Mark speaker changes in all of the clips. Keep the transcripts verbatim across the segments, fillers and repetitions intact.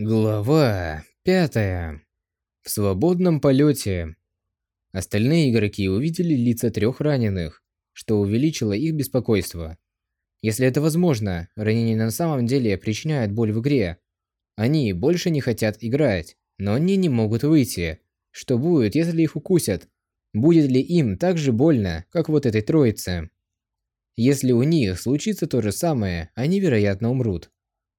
Speaker 1: Глава пятая. В свободном полете. Остальные игроки увидели лица трех раненых, что увеличило их беспокойство. Если это возможно, ранения на самом деле причиняют боль в игре. Они больше не хотят играть, но они не могут выйти. Что будет, если их укусят? Будет ли им так же больно, как вот этой троице? Если у них случится то же самое, они, вероятно, умрут.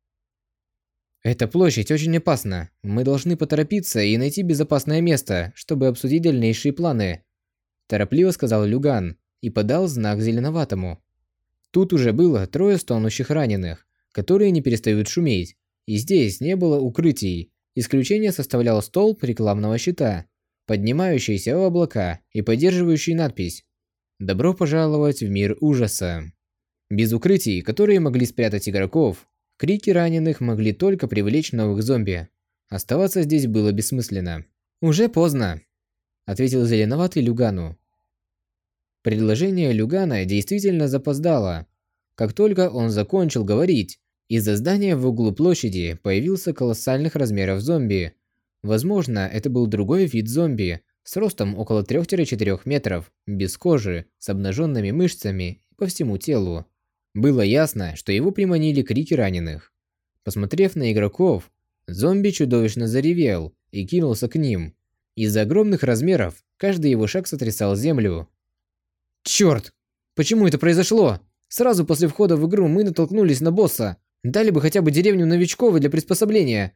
Speaker 1: Эта площадь очень опасна. Мы должны поторопиться и найти безопасное место, чтобы обсудить дальнейшие планы. Торопливо сказал Люган и подал знак Зеленоватому. Тут уже было трое стонущих раненых, которые не перестают шуметь, и здесь не было укрытий. Исключение составлял столб рекламного щита, поднимающийся в облака и поддерживающий надпись «Добро пожаловать в мир ужаса». Без укрытий, которые могли спрятать игроков, крики раненых могли только привлечь новых зомби. Оставаться здесь было бессмысленно. «Уже поздно», — ответил Зеленоватый Люгану. Предложение Люгана действительно запоздало. Как только он закончил говорить, из-за здания в углу площади появился колоссальных размеров зомби. Возможно, это был другой вид зомби, с ростом около трёх-четырёх метров, без кожи, с обнаженными мышцами по всему телу. Было ясно, что его приманили крики раненых. Посмотрев на игроков, зомби чудовищно заревел и кинулся к ним. Из-за огромных размеров каждый его шаг сотрясал землю. «Чёрт! Почему это произошло? Сразу после входа в игру мы натолкнулись на босса. Дали бы хотя бы деревню новичков для приспособления».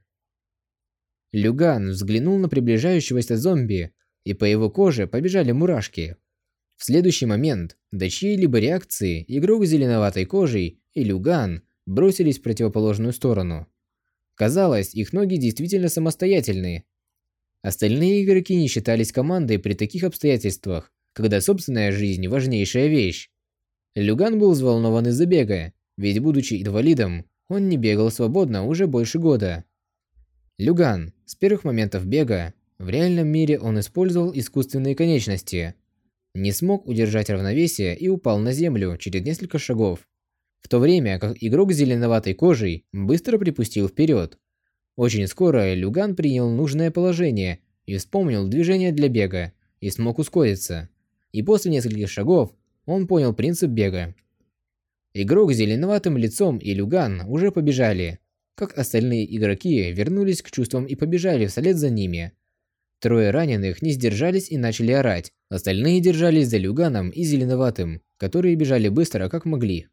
Speaker 1: Люган взглянул на приближающегося зомби, и по его коже побежали мурашки. В следующий момент, до чьей-либо реакции, игрок с зеленоватой кожей и Люган бросились в противоположную сторону. Казалось, их ноги действительно самостоятельны. Остальные игроки не считались командой при таких обстоятельствах, когда собственная жизнь – важнейшая вещь. Люган был взволнован из-за бега, ведь, будучи инвалидом, он не бегал свободно уже больше года. Люган, с первых моментов бега, в реальном мире он использовал искусственные конечности. Не смог удержать равновесие и упал на землю через несколько шагов, в то время как игрок с зеленоватой кожей быстро припустил вперед. Очень скоро Люган принял нужное положение и вспомнил движение для бега и смог ускориться. И после нескольких шагов он понял принцип бега. Игрок с зеленоватым лицом и Люган уже побежали, как остальные игроки вернулись к чувствам и побежали вслед за ними. Трое раненых не сдержались и начали орать. Остальные держались за Люганом и Зеленоватым, которые бежали быстро, как могли.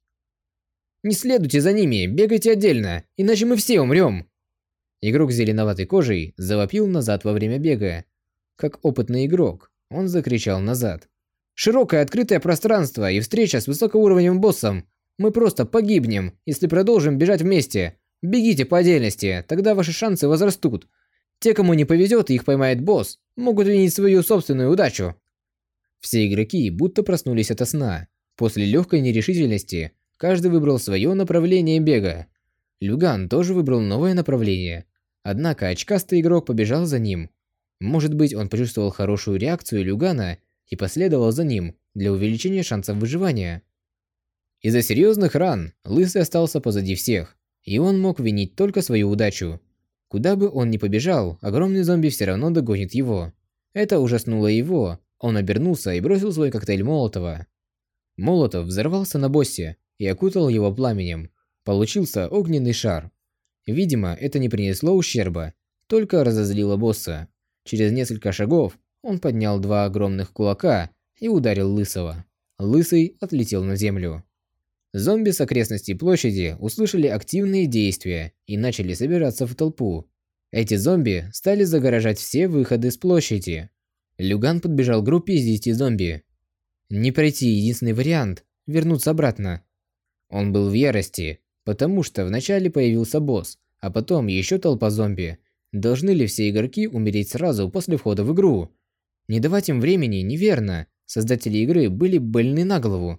Speaker 1: «Не следуйте за ними, бегайте отдельно, иначе мы все умрем!» Игрок с зеленоватой кожей завопил назад во время бега. Как опытный игрок, он закричал назад. «Широкое открытое пространство и встреча с высокоуровневым боссом. Мы просто погибнем, если продолжим бежать вместе. Бегите по отдельности, тогда ваши шансы возрастут. Те, кому не повезет и их поймает босс, могут винить свою собственную удачу». Все игроки будто проснулись ото сна. После легкой нерешительности каждый выбрал свое направление бега. Люган тоже выбрал новое направление. Однако очкастый игрок побежал за ним. Может быть, он почувствовал хорошую реакцию Люгана и последовал за ним для увеличения шансов выживания. Из-за серьезных ран Лысый остался позади всех, и он мог винить только свою удачу. Куда бы он ни побежал, огромный зомби все равно догонит его. Это ужаснуло его. Он обернулся и бросил свой коктейль Молотова. Молотов взорвался на боссе и окутал его пламенем. Получился огненный шар. Видимо, это не принесло ущерба, только разозлило босса. Через несколько шагов он поднял два огромных кулака и ударил Лысого. Лысый отлетел на землю. Зомби с окрестностей площади услышали активные действия и начали собираться в толпу. Эти зомби стали загораживать все выходы с площади. Люган подбежал к группе из десяти зомби. Не пройти единственный вариант – вернуться обратно. Он был в ярости, потому что вначале появился босс, а потом еще толпа зомби. Должны ли все игроки умереть сразу после входа в игру? Не давать им времени неверно. Создатели игры были больны на голову.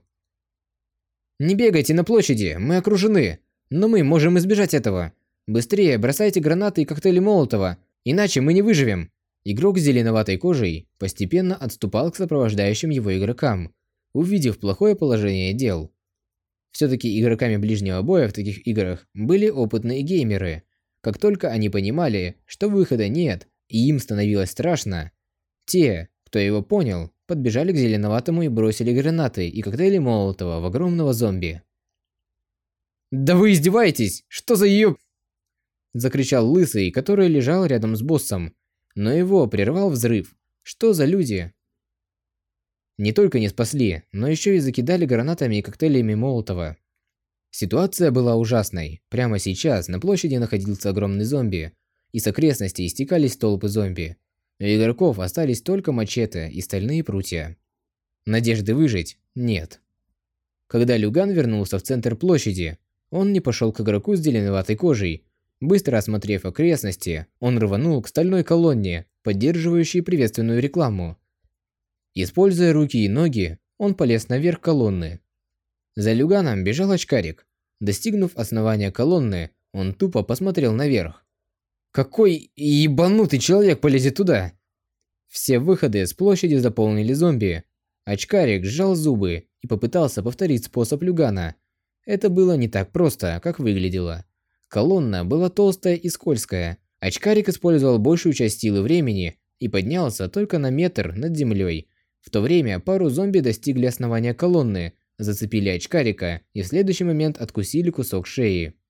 Speaker 1: «Не бегайте на площади, мы окружены, но мы можем избежать этого. Быстрее бросайте гранаты и коктейли Молотова, иначе мы не выживем». Игрок с зеленоватой кожей постепенно отступал к сопровождающим его игрокам, увидев плохое положение дел. Все-таки игроками ближнего боя в таких играх были опытные геймеры. Как только они понимали, что выхода нет, и им становилось страшно, те, кто его понял, подбежали к зеленоватому и бросили гранаты и коктейли Молотова в огромного зомби. «Да вы издеваетесь! Что за ее...» Закричал Лысый, который лежал рядом с боссом, но его прервал взрыв. Что за люди? Не только не спасли, но еще и закидали гранатами и коктейлями Молотова. Ситуация была ужасной. Прямо сейчас на площади находился огромный зомби, и с окрестностей истекались толпы зомби. У игроков остались только мачете и стальные прутья. Надежды выжить нет. Когда Люган вернулся в центр площади, он не пошел к игроку с зеленоватой кожей. Быстро осмотрев окрестности, он рванул к стальной колонне, поддерживающей приветственную рекламу. Используя руки и ноги, он полез наверх колонны. За Люганом бежал очкарик. Достигнув основания колонны, он тупо посмотрел наверх. Какой ебанутый человек полезет туда? Все выходы с площади заполнили зомби. Очкарик сжал зубы и попытался повторить способ Люгана. Это было не так просто, как выглядело. Колонна была толстая и скользкая. Очкарик использовал большую часть силы времени и поднялся только на метр над землей. В то время пару зомби достигли основания колонны, зацепили очкарика и в следующий момент откусили кусок шеи.